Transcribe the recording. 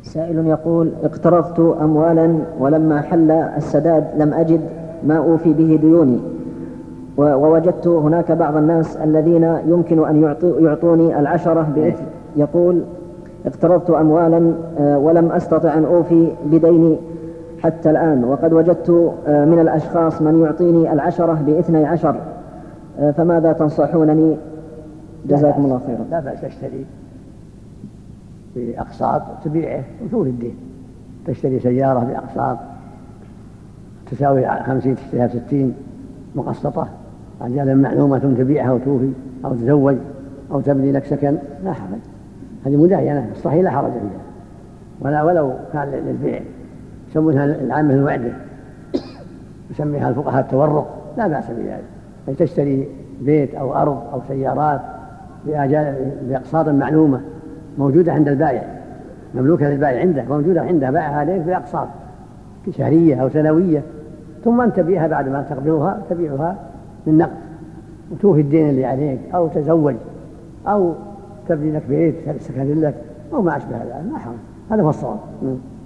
سائل يقول: اقترضت أموالا ولما حل السداد لم أجد ما أوفي به ديوني، ووجدت هناك بعض الناس الذين يمكن أن يعطوني 10 بإثم. يقول: اقترضت أموالا ولم أستطع أن أوفي بديني حتى الآن، وقد وجدت من الأشخاص من يعطيني 10 ب12، فماذا تنصحونني؟ جزاكم الله خيرا. لا بأس تشتري بأقساط تبيعه وتوفي الدين. تشتري سيارة بأقساط تساوي 50 تشتريها 60 مقسطة أجالا معلومة تبيعها وتوفي، أو تزوج أو تبني لك سكن، لا حرج. هذه مداينة الصحيح لا حرج فيها، ولو كان للبيع. يسمونها العامة الوعدة، يسميها الفقهاء التورق، لا بأس بذلك. أي تشتري بيت أو أرض أو سيارات بأقساط معلومة موجودة عند البائع، مملوكة للبائع عنده، موجودة عنده، باعها عليك بأقساط شهرية أو سنوية، ثم أنت تبيعها بعد ما تقبضها، تبيعها من نقد وتوفي الدين اللي عليك، أو تزوج أو تبني لك بيت سكن لك أو ما أشبه ذلك، لا حرج. هذا هو الصواب.